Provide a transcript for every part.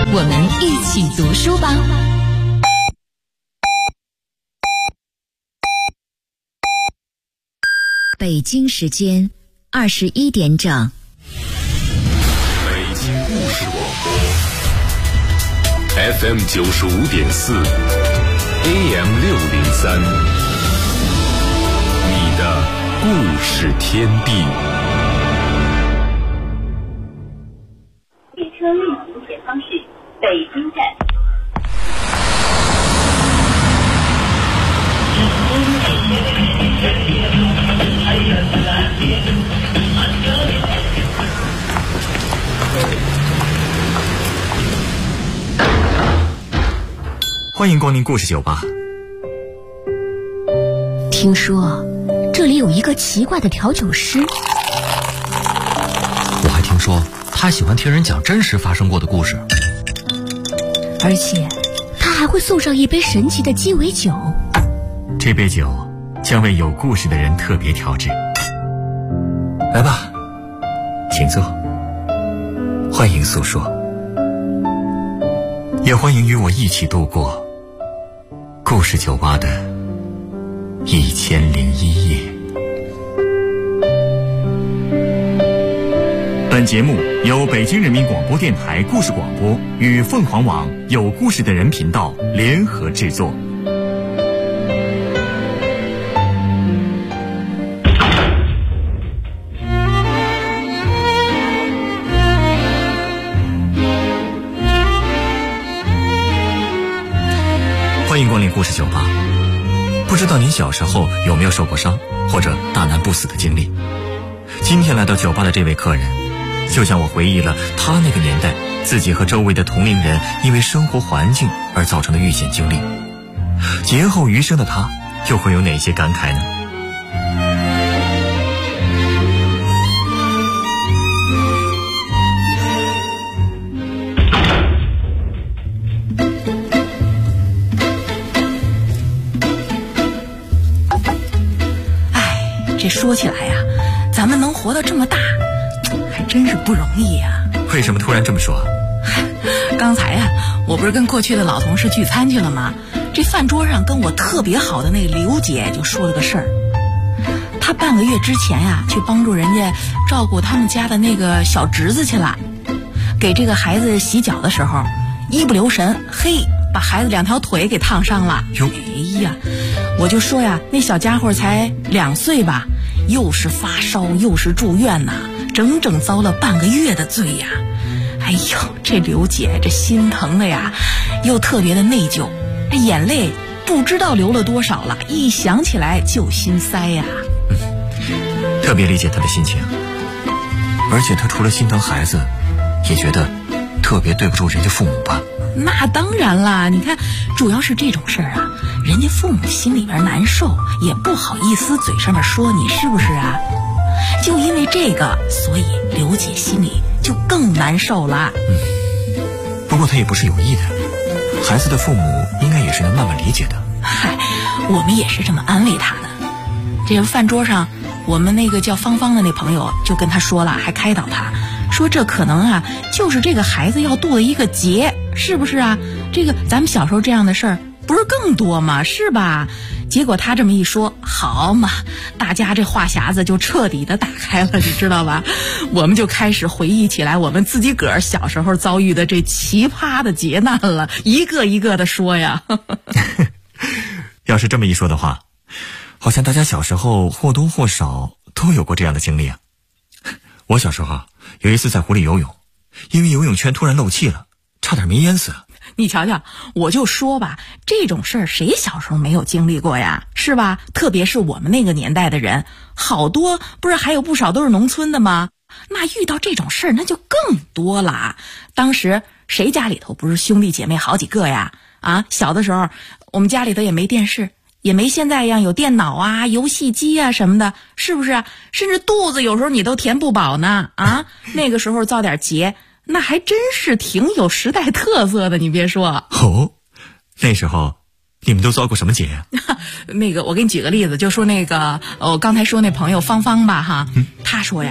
我们一起读书吧。 北京时间21点整。 北京故事广播 FM 95.4 AM 603，你的故事天地。 列车运行前方是北京站。 欢迎光临故事酒吧。 听说这里有一个奇怪的调酒师， 我还听说他喜欢听人讲真实发生过的故事， 而且他还会送上一杯神奇的鸡尾酒。 这杯酒将为有故事的人特别调制。来吧，请坐，欢迎诉说，也欢迎与我一起度过故事酒吧的1001夜。本节目由北京人民广播电台故事广播与凤凰网有故事的人频道联合制作。欢迎光临故事酒吧。不知道您小时候有没有受过伤，或者大难不死的经历？今天来到酒吧的这位客人，就像我回忆了他那个年代自己和周围的同龄人因为生活环境而造成的遇险经历。劫后余生的他又会有哪些感慨呢？ 这说起来呀，咱们能活到这么大，还真是不容易呀。 为什么突然这么说？ 刚才呀，我不是跟过去的老同事聚餐去了吗？这饭桌上跟我特别好的那个刘姐就说了个事儿。她半个月之前呀，去帮助人家照顾他们家的那个小侄子去了，给这个孩子洗脚的时候，一不留神，嘿，把孩子2条腿给烫伤了。哎呀，我就说呀，那小家伙才2岁吧，又是发烧又是住院呐，整整遭了半个月的罪呀。哎呦，这刘姐这心疼的呀，又特别的内疚，这眼泪不知道流了多少了，一想起来就心塞呀。 特别理解她的心情，而且她除了心疼孩子，也觉得特别对不住人家父母吧。 那当然啦，你看，主要是这种事儿啊，人家父母心里边难受，也不好意思嘴上面说你，是不是啊？就因为这个，所以刘姐心里就更难受了。 不过她也不是有意的，孩子的父母应该也是能慢慢理解的。 嗨，我们也是这么安慰她的。这个饭桌上，我们那个叫芳芳的那朋友就跟她说了，还开导她说，这可能啊，就是这个孩子要渡的一个劫，是不是啊？这个咱们小时候这样的事儿不是更多吗？是吧？结果他这么一说，好嘛，大家这话匣子就彻底的打开了，你知道吧？我们就开始回忆起来我们自己个儿小时候遭遇的这奇葩的劫难了，一个一个的说呀。 要是这么一说的话，好像大家小时候或多或少都有过这样的经历啊。我小时候有一次在湖里游泳，因为游泳圈突然漏气了，差点没淹死。 你瞧瞧，我就说吧，这种事儿谁小时候没有经历过呀，是吧？特别是我们那个年代的人，好多不是还有不少都是农村的吗？那遇到这种事儿那就更多了。当时谁家里头不是兄弟姐妹好几个呀？啊，小的时候我们家里头也没电视，也没现在一样有电脑啊、游戏机啊什么的，是不是啊？甚至肚子有时候你都填不饱呢啊！那个时候遭点劫，那还真是挺有时代特色的，你别说。 哦，那时候你们都遭过什么劫呀？ 那个我给你举个例子，就说那个我刚才说那朋友芳芳吧哈，她说呀，她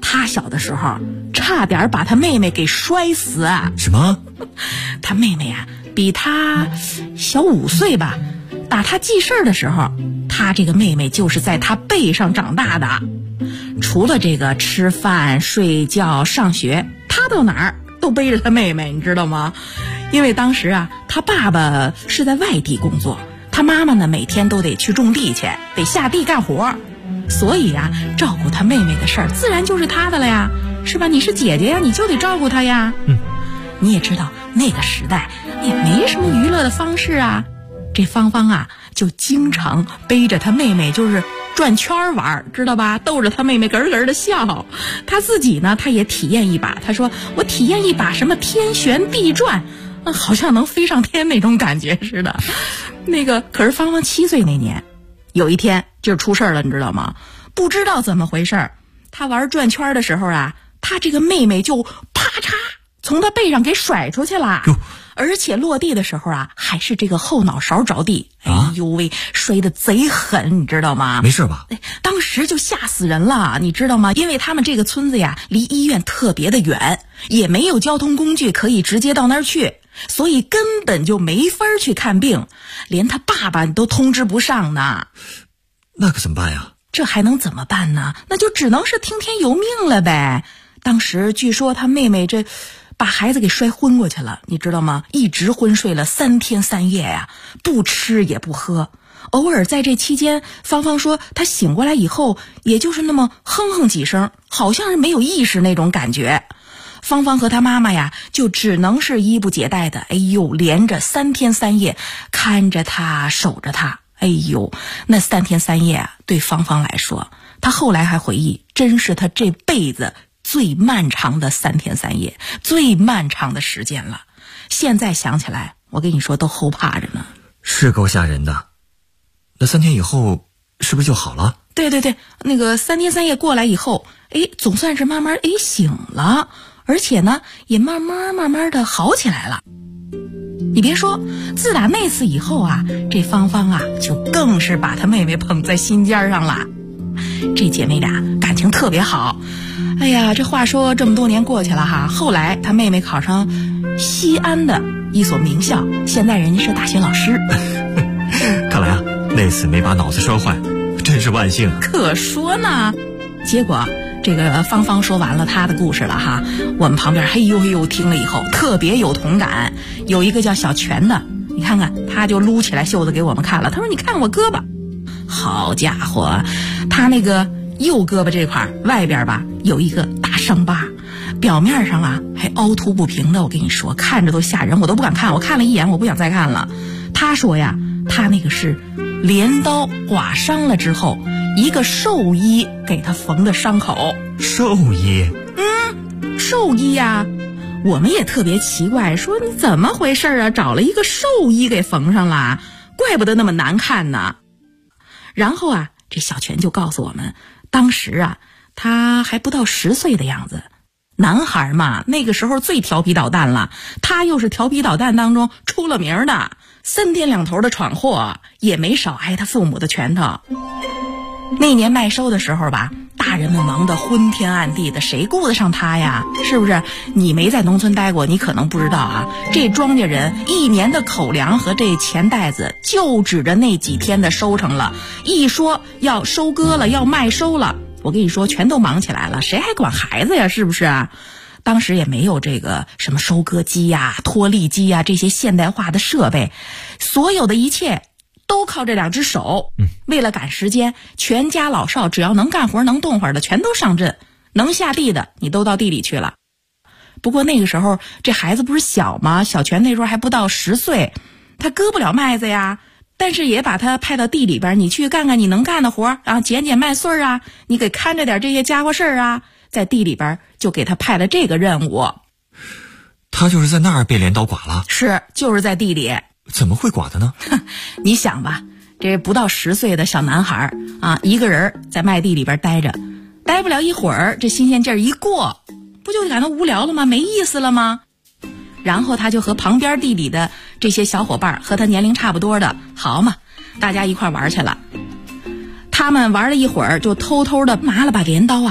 他小的时候差点把他妹妹给摔死啊。 什么？ 他妹妹啊比他小5岁吧，打他记事的时候，他这个妹妹就是在他背上长大的。除了这个吃饭睡觉上学，他到哪儿都背着他妹妹，你知道吗？因为当时啊他爸爸是在外地工作，他妈妈呢每天都得去种地去，得下地干活，所以啊照顾他妹妹的事儿自然就是他的了呀，是吧？你是姐姐呀，你就得照顾她呀。你也知道那个时代也没什么娱乐的方式啊，这芳芳啊就经常背着她妹妹就是转圈玩，知道吧？逗着她妹妹咯咯的笑。她自己呢她也体验一把，她说我体验一把什么天旋地转，好像能飞上天那种感觉似的。可是芳芳7岁那年有一天就出事了，你知道吗？不知道怎么回事，她玩转圈的时候啊，她这个妹妹就啪嚓从她背上给甩出去了，而且落地的时候啊还是这个后脑勺着地。哎呦喂，摔得贼狠，你知道吗？ 没事吧？ 当时就吓死人了，你知道吗？因为他们这个村子呀离医院特别的远，也没有交通工具可以直接到那儿去，所以根本就没法去看病，连他爸爸都通知不上呢。 那可怎么办呀？ 这还能怎么办呢？那就只能是听天由命了呗。当时据说他妹妹这把孩子给摔昏过去了，你知道吗？一直昏睡了3天3夜呀，不吃也不喝。偶尔在这期间，芳芳说她醒过来以后也就是那么哼哼几声，好像是没有意识那种感觉。芳芳和她妈妈呀就只能是衣不解带的，连着3天3夜看着她守着她。那3天3夜啊，对芳芳来说，她后来还回忆，真是她这辈子最漫长的3天3夜，最漫长的时间了。现在想起来，我跟你说都后怕着呢。 是够吓人的。那3天以后是不是就好了？ 对，3天3夜过来以后，总算是慢慢醒了，而且呢也慢慢的好起来了。你别说，自打那次以后啊，这芳芳啊就更是把她妹妹捧在心尖上了。这姐妹俩感情特别好。这话说这么多年过去了哈，后来她妹妹考上西安的一所名校，现在人家是大学老师。 看来啊，那次没把脑子摔坏，真是万幸。 可说呢。结果这个芳芳说完了她的故事了哈，我们旁边嘿呦听了以后特别有同感。有一个叫小泉的，你看看他就撸起来袖子给我们看了，他说你看我胳膊，好家伙，他那个右胳膊这块外边吧有一个大伤疤，表面上啊还凹凸不平的，我跟你说看着都吓人，我都不敢看，我看了一眼我不想再看了。他说呀，他那个是镰刀刮伤了之后，一个兽医给他缝的伤口。 兽医？ 兽医呀，我们也特别奇怪，说你怎么回事啊？找了一个兽医给缝上了，怪不得那么难看呢。然后啊，这小泉就告诉我们，当时啊，他还不到10岁的样子，男孩嘛，那个时候最调皮捣蛋了，他又是调皮捣蛋当中出了名的，3天2头的闯祸，也没少挨他父母的拳头。那年麦收的时候吧，大人们忙得昏天暗地的，谁顾得上他呀？是不是？你没在农村待过，你可能不知道啊。这庄稼人1年的口粮和这钱袋子就指着那几天的收成了。一说要收割了，要麦收了，我跟你说全都忙起来了，谁还管孩子呀？是不是啊？当时也没有这个什么收割机呀、脱粒机呀这些现代化的设备，所有的一切都靠这2只手。为了赶时间，全家老少只要能干活能动会儿的全都上阵，能下地的你都到地里去了。不过那个时候这孩子不是小吗？小泉那时候还不到10岁，他割不了麦子呀，但是也把他派到地里边，你去干干你能干的活啊，捡捡麦穗啊，你给看着点这些家伙事儿啊，在地里边就给他派了这个任务。 他就是在那儿被镰刀刮了？ 是，就是在地里。 怎么会刮的呢？ 你想吧，这不到10岁的小男孩啊，一个人在麦地里边待着，待不了一会儿，这新鲜劲儿一过，不就感到无聊了吗？没意思了吗？然后他就和旁边地里的这些小伙伴，和他年龄差不多的，好嘛，大家一块玩去了。他们玩了一会儿，就偷偷的拿了把镰刀啊，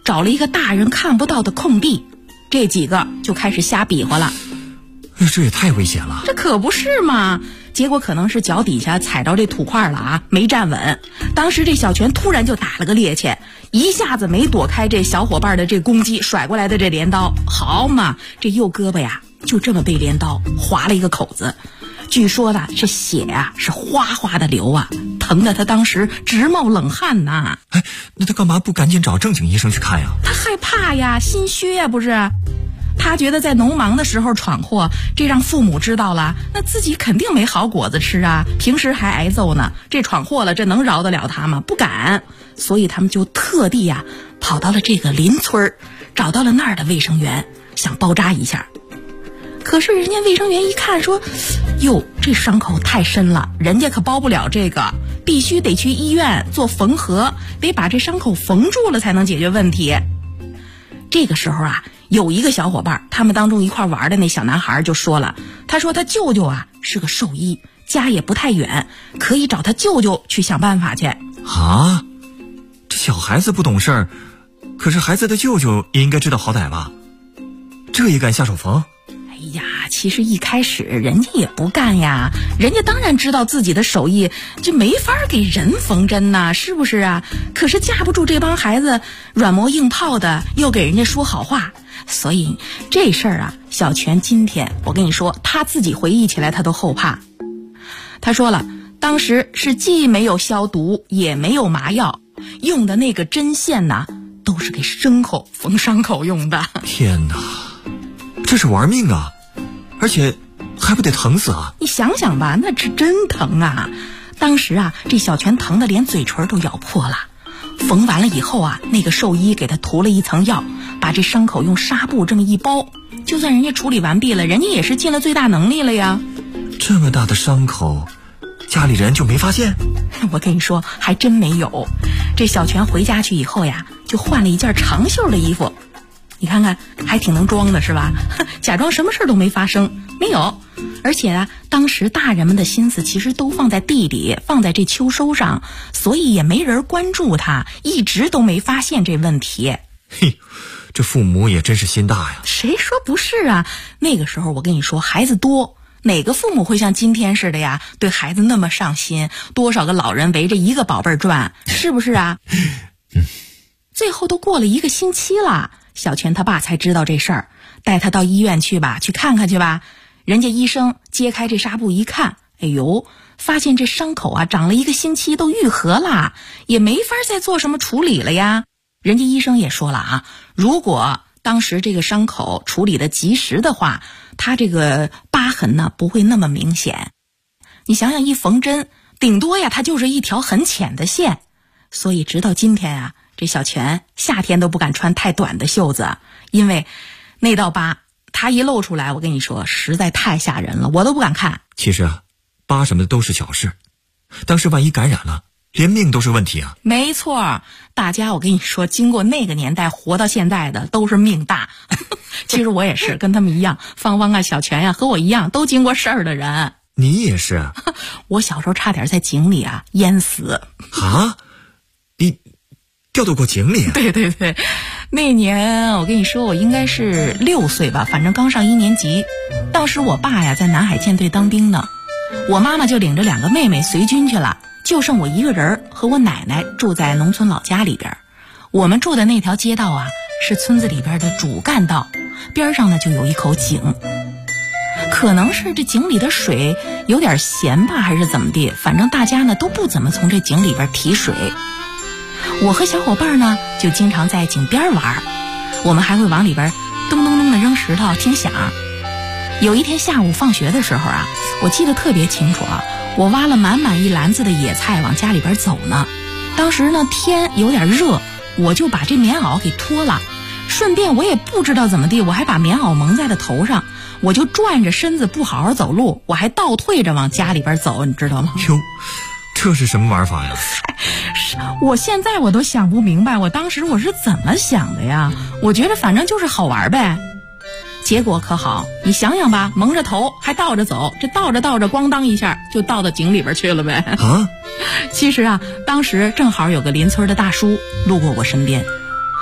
找了一个大人看不到的空地，这几个就开始瞎比划了。 这也太危险了。 这可不是嘛，结果可能是脚底下踩着这土块了啊，没站稳。当时这小泉突然就打了个趔趄，一下子没躲开这小伙伴的这攻击甩过来的这镰刀，好嘛，这右胳膊呀就这么被镰刀划了一个口子。据说呢，这血啊是哗哗的流啊，疼得他当时直冒冷汗呐。 哎，那他干嘛不赶紧找正经医生去看呀？ 他害怕呀，心虚呀，不是？他觉得在农忙的时候闯祸，这让父母知道了，那自己肯定没好果子吃啊，平时还挨揍呢，这闯祸了，这能饶得了他吗？不敢。所以他们就特地呀跑到了这个邻村，找到了那儿的卫生员，想包扎一下。可是人家卫生员一看说，哟，这伤口太深了，人家可包不了这个，必须得去医院做缝合，得把这伤口缝住了才能解决问题。这个时候啊，有一个小伙伴，他们当中一块玩的那小男孩就说了，他说他舅舅啊是个兽医，家也不太远，可以找他舅舅去想办法去。 啊，这小孩子不懂事儿，可是孩子的舅舅也应该知道好歹吧？这也敢下手缝？ 哎呀，其实一开始人家也不干呀，人家当然知道自己的手艺，就没法给人缝针呐，是不是啊？可是架不住这帮孩子软磨硬泡的，又给人家说好话，所以这事儿啊，小泉今天我跟你说，他自己回忆起来他都后怕。他说了，当时是既没有消毒，也没有麻药，用的那个针线呐，都是给牲口缝伤口用的。 天哪，这是玩命啊！而且还不得疼死啊！ 你想想吧，那是真疼啊！当时啊，这小泉疼得连嘴唇都咬破了。缝完了以后啊，那个兽医给他涂了一层药，把这伤口用纱布这么一包，就算人家处理完毕了，人家也是尽了最大能力了呀。 这么大的伤口，家里人就没发现？ 我跟你说，还真没有。这小泉回家去以后呀，就换了一件长袖的衣服。你看看，还挺能装的是吧？假装什么事都没发生，没有。而且啊，当时大人们的心思其实都放在地里，放在这秋收上，所以也没人关注他，一直都没发现这问题。 嘿，这父母也真是心大呀。 谁说不是啊？那个时候我跟你说，孩子多，哪个父母会像今天似的呀，对孩子那么上心？多少个老人围着一个宝贝儿转，是不是啊？最后都过了1个星期了，小泉他爸才知道这事儿，带他到医院去吧，去看看去吧。人家医生揭开这纱布一看，哎呦，发现这伤口啊长了1个星期都愈合了，也没法再做什么处理了呀。人家医生也说了啊，如果当时这个伤口处理的及时的话，他这个疤痕呢不会那么明显。你想想，一缝针顶多呀它就是一条很浅的线，所以直到今天啊，这小泉夏天都不敢穿太短的袖子，因为那道疤它一露出来，我跟你说实在太吓人了，我都不敢看。 其实啊，疤什么的都是小事，当时万一感染了，连命都是问题啊。 没错，大家我跟你说，经过那个年代活到现在的都是命大。其实我也是跟他们一样，芳芳啊、小泉呀，和我一样都经过事儿的人。 你也是？ 我小时候差点在井里啊淹死。 啊？你掉到过井里啊？ 对对对，那年我跟你说，我应该是6岁吧，反正刚上1年级。当时我爸呀在南海舰队当兵呢，我妈妈就领着2个妹妹随军去了，就剩我一个人和我奶奶住在农村老家里边。我们住的那条街道啊是村子里边的主干道，边上呢就有一口井。可能是这井里的水有点咸吧，还是怎么地，反正大家呢都不怎么从这井里边提水。我和小伙伴呢就经常在井边玩，我们还会往里边咚咚咚的扔石头听响。有一天下午放学的时候啊，我记得特别清楚啊，我挖了满满一篮子的野菜往家里边走呢。当时呢天有点热，我就把这棉袄给脱了，顺便我也不知道怎么地，我还把棉袄蒙在了头上，我就转着身子不好好走路，我还倒退着往家里边走，你知道吗？ 哟，这是什么玩法呀？ 我现在我都想不明白，我当时我是怎么想的呀？我觉得反正就是好玩呗。结果可好，你想想吧，蒙着头还倒着走，这倒着倒着咣当一下就倒到井里边去了呗。 啊？ 其实啊，当时正好有个邻村的大叔路过我身边，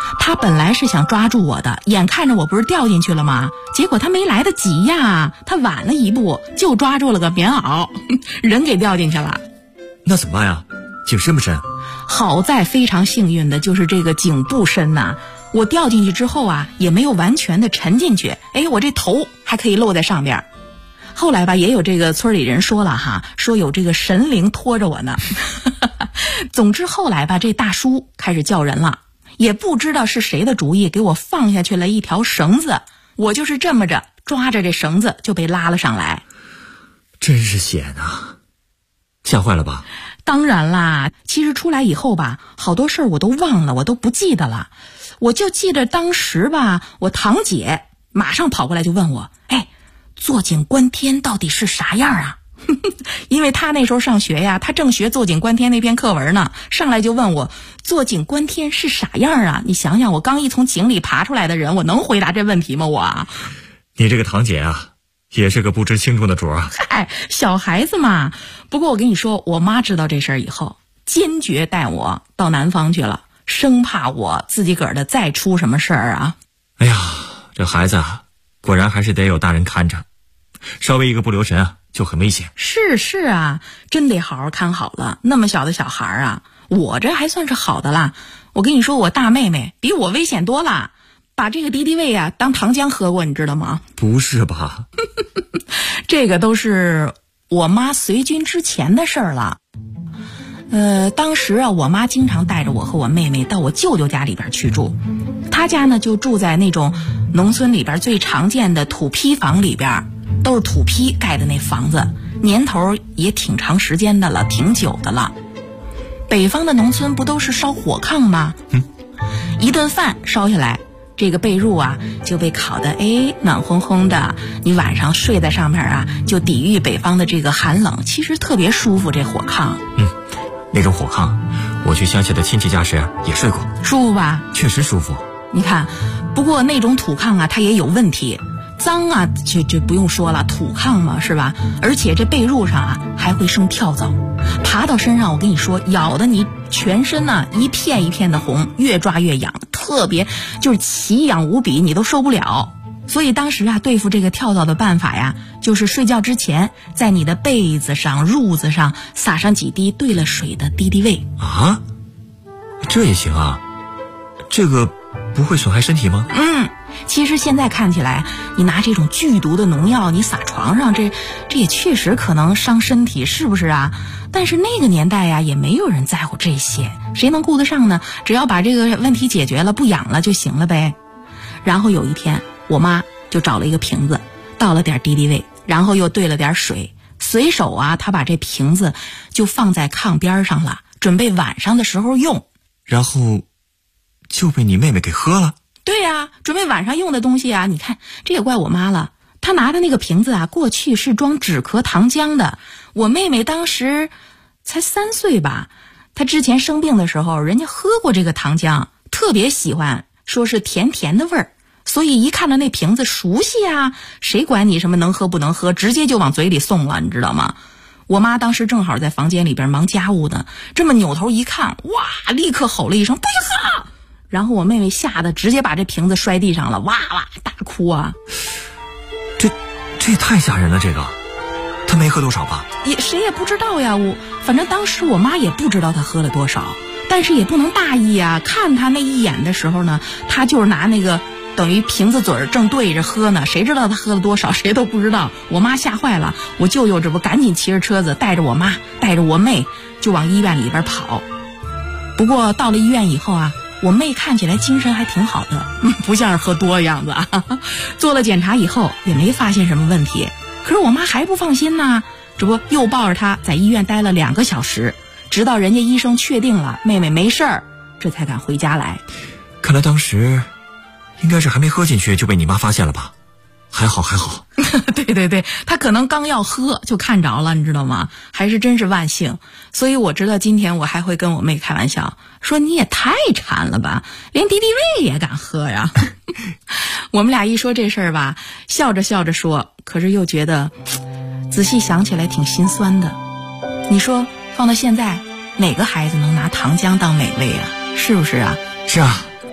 他本来是想抓住我的，眼看着我不是掉进去了吗？结果他没来得及呀，他晚了一步就抓住了个棉袄，人给掉进去了。 那怎么办呀？井深不深？ 好在非常幸运的就是这个井不深呐，我掉进去之后啊，也没有完全的沉进去，我这头还可以露在上边。后来吧，也有这个村里人说了哈，说有这个神灵拖着我呢。总之后来吧，这大叔开始叫人了，也不知道是谁的主意，给我放下去了一条绳子，我就是这么着抓着这绳子就被拉了上来。 真是险啊，吓坏了吧？ 当然啦，其实出来以后吧，好多事儿我都忘了，我都不记得了。我就记得当时吧，我堂姐马上跑过来就问我，坐井观天到底是啥样啊？因为她那时候上学呀，她正学坐井观天那篇课文呢，上来就问我坐井观天是啥样啊？你想想，我刚一从井里爬出来的人，我能回答这问题吗？我你这个堂姐啊，也是个不知轻重的主啊。 小孩子嘛。不过我跟你说，我妈知道这事儿以后，坚决带我到南方去了，生怕我自己个儿的再出什么事儿啊。 哎呀，这孩子啊，果然还是得有大人看着，稍微一个不留神啊，就很危险。 是啊，真得好好看好了。那么小的小孩啊，我这还算是好的啦。我跟你说，我大妹妹比我危险多了，把这个敌敌畏啊当糖浆喝过，你知道吗？ 不是吧？ 这个都是我妈随军之前的事儿了。当时啊，我妈经常带着我和我妹妹到我舅舅家里边去住。他家呢就住在那种农村里边最常见的土坯房里边，都是土坯盖的那房子，年头也挺长时间的了，挺久的了。北方的农村不都是烧火炕吗？一顿饭烧下来，这个被褥啊就被烤得暖烘烘的，你晚上睡在上面啊，就抵御北方的这个寒冷，其实特别舒服。这火炕， 那种火炕，我去乡下的亲戚家时也睡过， 舒服吧？ 确实舒服。 你看，不过那种土炕啊，它也有问题，脏啊，就不用说了，土炕嘛，是吧？而且这被褥上啊还会生跳蚤，爬到身上，我跟你说，咬得你全身啊一片一片的红，越抓越痒，特别就是奇痒无比，你都受不了。所以当时啊，对付这个跳蚤的办法呀，就是睡觉之前在你的被子上、褥子上撒上几滴兑了水的敌敌畏啊。这也行啊？这个不会损害身体吗？ 其实现在看起来，你拿这种剧毒的农药你撒床上，这也确实可能伤身体，是不是啊？但是那个年代呀，也没有人在乎这些，谁能顾得上呢？只要把这个问题解决了，不痒了就行了呗。然后有一天，我妈就找了一个瓶子，倒了点敌敌畏，然后又兑了点水，随手啊，她把这瓶子就放在炕边上了，准备晚上的时候用。 然后就被你妹妹给喝了？ 对呀，准备晚上用的东西啊，你看这也怪我妈了。她拿的那个瓶子啊，过去是装止咳糖浆的。我妹妹当时才3岁吧，她之前生病的时候，人家喝过这个糖浆，特别喜欢，说是甜甜的味儿。所以一看到那瓶子熟悉啊，谁管你什么能喝不能喝，直接就往嘴里送了，你知道吗？我妈当时正好在房间里边忙家务呢，这么扭头一看，哇，立刻吼了一声不许喝，然后我妹妹吓得直接把这瓶子摔地上了，哇哇大哭啊。 这也太吓人了，这个她没喝多少吧？ 谁也不知道呀，反正当时我妈也不知道她喝了多少，但是也不能大意啊。看她那一眼的时候呢，她就是拿那个等于瓶子嘴儿正对着喝呢，谁知道她喝了多少，谁都不知道。我妈吓坏了，我舅舅这不赶紧骑着车子带着我妈带着我妹就往医院里边跑。不过到了医院以后啊，我妹看起来精神还挺好的，不像是喝多的样子啊。做了检查以后也没发现什么问题，可是我妈还不放心呢，这不又抱着她在医院待了2个小时，直到人家医生确定了妹妹没事儿，这才敢回家来。 看来当时应该是还没喝进去就被你妈发现了吧？还好对，她可能刚要喝就看着了，你知道吗？还是真是万幸。所以我知道今天我还会跟我妹开玩笑说，你也太馋了吧，连敌敌畏也敢喝呀。我们俩一说这事儿吧，笑着笑着说，可是又觉得仔细想起来挺心酸的。你说放到现在，哪个孩子能拿糖浆当美味啊？是不是啊？ 是啊，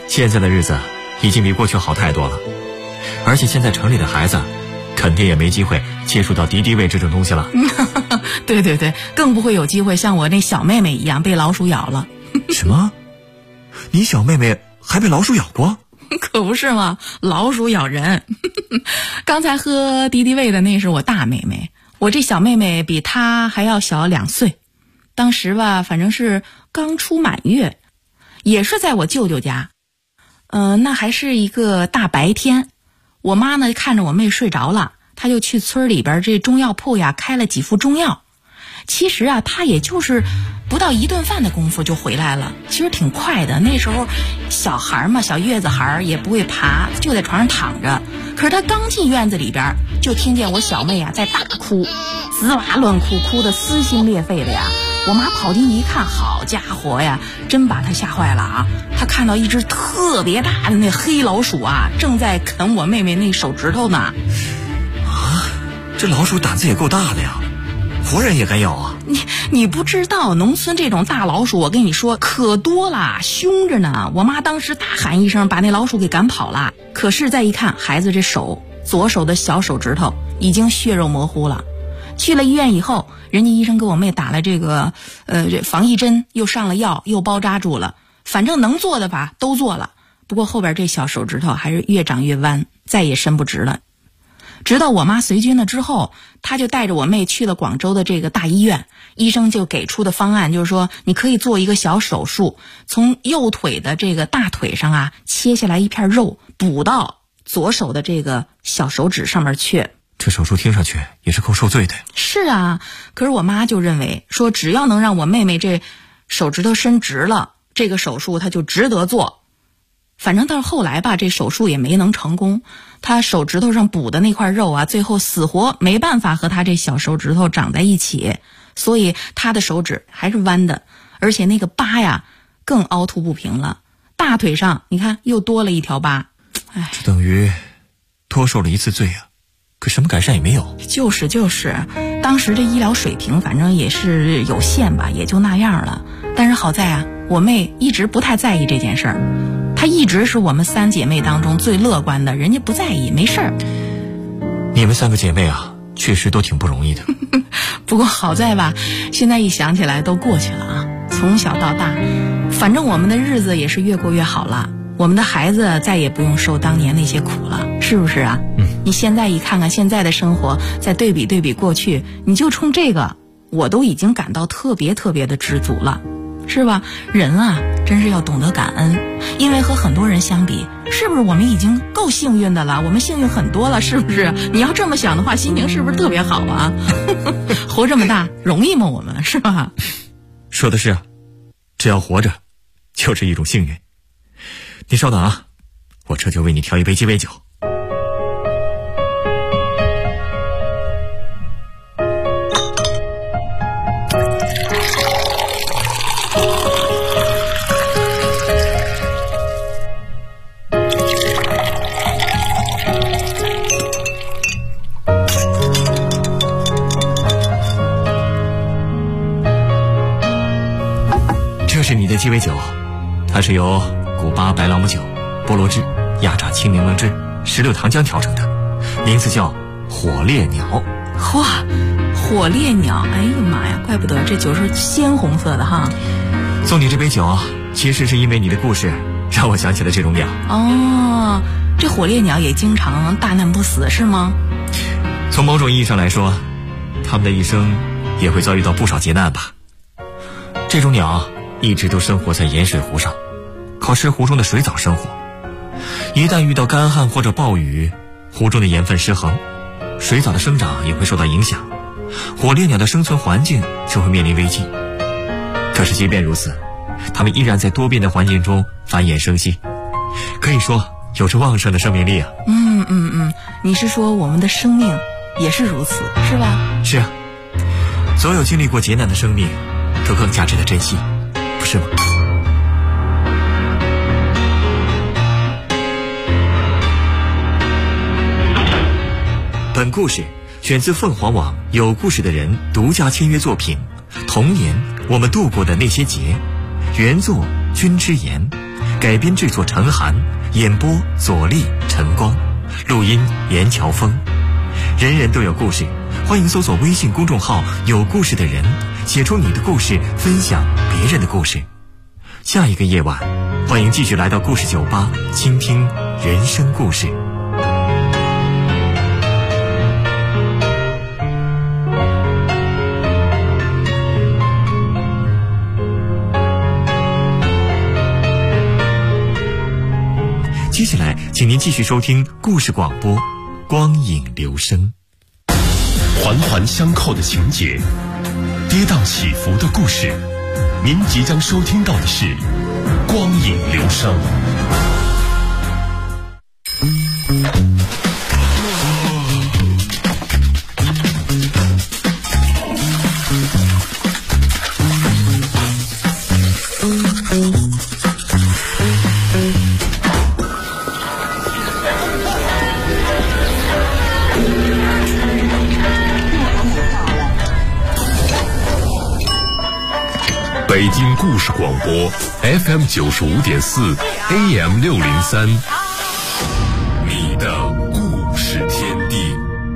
现在的日子已经比过去好太多了，而且现在城里的孩子肯定也没机会接触到敌敌畏这种东西了。 对对对，更不会有机会像我那小妹妹一样被老鼠咬了。 什么？你小妹妹还被老鼠咬过？ 可不是嘛，老鼠咬人。刚才喝敌敌畏的那是我大妹妹，我这小妹妹比她还要小2岁。当时吧，反正是刚出满月，也是在我舅舅家。那还是一个大白天，我妈呢看着我妹睡着了，她就去村里边这中药铺呀开了几副中药。其实啊，她也就是不到一顿饭的功夫就回来了，其实挺快的。那时候小孩嘛，小月子孩也不会爬，就在床上躺着。可是她刚进院子里边，就听见我小妹啊在大哭，滋哇乱哭，哭得撕心裂肺的呀。我妈跑进一看，好家伙呀，真把她吓坏了啊！她看到一只特别大的那黑老鼠啊，正在啃我妹妹那手指头呢。 啊，这老鼠胆子也够大的呀，活人也敢咬啊！ 你不知道，农村这种大老鼠，我跟你说可多了，凶着呢。我妈当时大喊一声，把那老鼠给赶跑了。可是再一看，孩子这手，左手的小手指头已经血肉模糊了。去了医院以后，人家医生给我妹打了这防疫针，又上了药，又包扎住了，反正能做的吧都做了。不过后边这小手指头还是越长越弯，再也伸不直了。直到我妈随军了之后，她就带着我妹去了广州的这个大医院，医生就给出的方案就是说，你可以做一个小手术，从右腿的这个大腿上啊切下来一片肉，补到左手的这个小手指上面去。 这手术听上去也是够受罪的。 是啊，可是我妈就认为说，只要能让我妹妹这手指头伸直了，这个手术她就值得做。反正到后来吧，这手术也没能成功，她手指头上补的那块肉啊，最后死活没办法和她这小手指头长在一起，所以她的手指还是弯的，而且那个疤呀更凹凸不平了，大腿上你看又多了一条疤。哎， 这等于多受了一次罪啊，可什么改善也没有。 就是当时这医疗水平反正也是有限吧，也就那样了。但是好在啊，我妹一直不太在意这件事儿，她一直是我们3姐妹当中最乐观的，人家不在意，没事儿。 你们3个姐妹啊，确实都挺不容易的。 不过好在吧，现在一想起来都过去了啊，从小到大，反正我们的日子也是越过越好了，我们的孩子再也不用受当年那些苦了，是不是啊？你现在一看看现在的生活，再对比过去，你就冲这个，我都已经感到特别的知足了，是吧？人啊，真是要懂得感恩，因为和很多人相比，是不是我们已经够幸运的了？我们幸运很多了，是不是？你要这么想的话，心情是不是特别好啊？活这么大容易吗？我们是吧？ 说的是啊，只要活着就是一种幸运。你稍等啊，我这就为你调一杯鸡尾酒。这是你的鸡尾酒，它是由古巴白朗姆酒、菠萝汁、压榨青柠檬汁、16糖浆调成的，名字叫火烈鸟。 哇，火烈鸟，哎呀妈呀，怪不得这酒是鲜红色的哈。 送你这杯酒，其实是因为你的故事让我想起了这种鸟。 哦，这火烈鸟也经常大难不死是吗？ 从某种意义上来说，它们的一生也会遭遇到不少劫难吧。这种鸟一直都生活在盐水湖上，靠吃湖中的水藻生活。一旦遇到干旱或者暴雨，湖中的盐分失衡，水藻的生长也会受到影响，火烈鸟的生存环境就会面临危机。可是即便如此，它们依然在多变的环境中繁衍生息，可以说有着旺盛的生命力啊。 你是说我们的生命也是如此，是吧？ 是啊，所有经历过劫难的生命都更加值得珍惜，不是吗？本故事选自凤凰网有故事的人独家签约作品《童年我们度过的那些劫》，原作君之言， 改编制作陈寒，演播左立、陈光，录音严乔峰。人人都有故事，欢迎搜索微信公众号有故事的人，写出你的故事，分享别人的故事。下一个夜晚，欢迎继续来到故事酒吧，倾听人生故事。接下来请您继续收听故事广播，光影留声。 环环相扣的情节，跌宕起伏的故事，您即将收听到的是光影留声。北京故事广播 FM 95.4 AM 603，你的故事天地。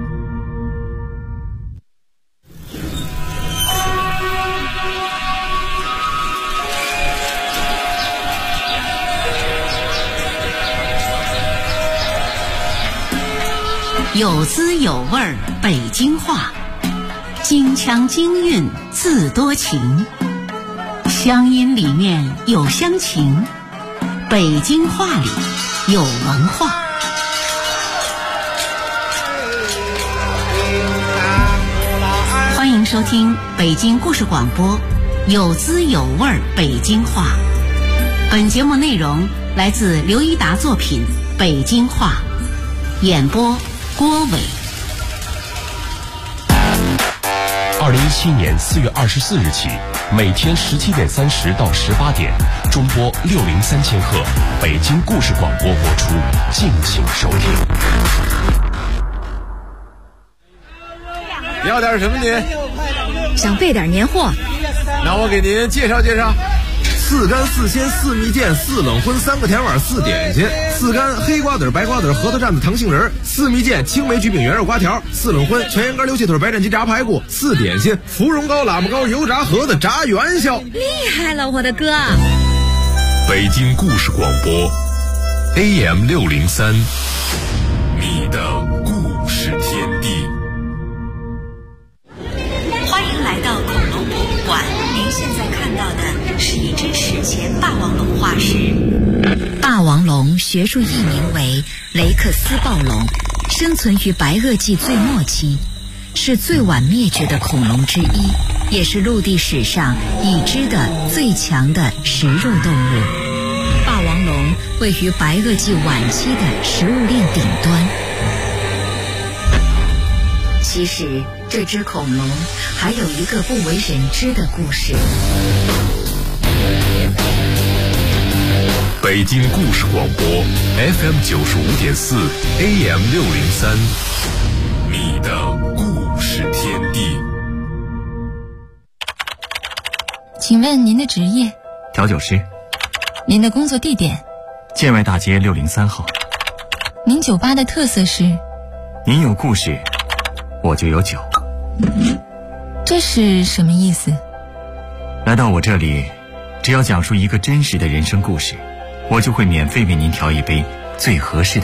有滋有味儿北京话，京腔京韵字多情，乡音里面有乡情，北京话里有文化。欢迎收听北京故事广播，有滋有味儿北京话。本节目内容来自刘一达作品《北京话》，演播郭伟。 2017年4月24日起，每天17点30到18点，中波603千赫，北京故事广播播出，敬请收听。 要点什么您？ 想备点年货， 那我给您介绍介绍。4干4鲜4蜜饯4冷荤3个甜碗4点心，4干黑瓜子白瓜子核桃蘸子糖杏仁，4蜜饯青梅焗饼圆肉瓜条，4冷荤全羊肝溜气腿白斩鸡炸排骨，4点心芙蓉糕喇叭糕油炸盒子炸元宵。 厉害了我的哥！ 北京故事广播 AM 603，你的故事天地。 欢迎来到恐龙博物馆，您现在看到的是一只史前霸王龙化石。霸王龙学术译名为雷克斯暴龙，生存于白垩纪最末期，是最晚灭绝的恐龙之一，也是陆地史上已知的最强的食肉动物。霸王龙位于白垩纪晚期的食物链顶端。其实这只恐龙还有一个不为人知的故事。 北京故事广播 FM 95.4 AM 603，你的故事天地。 请问您的职业？ 调酒师。 您的工作地点？ 建外大街603号。 您酒吧的特色是？ 您有故事，我就有酒。 这是什么意思？ 来到我这里，只要讲述一个真实的人生故事，我就会免费为您调一杯最合适的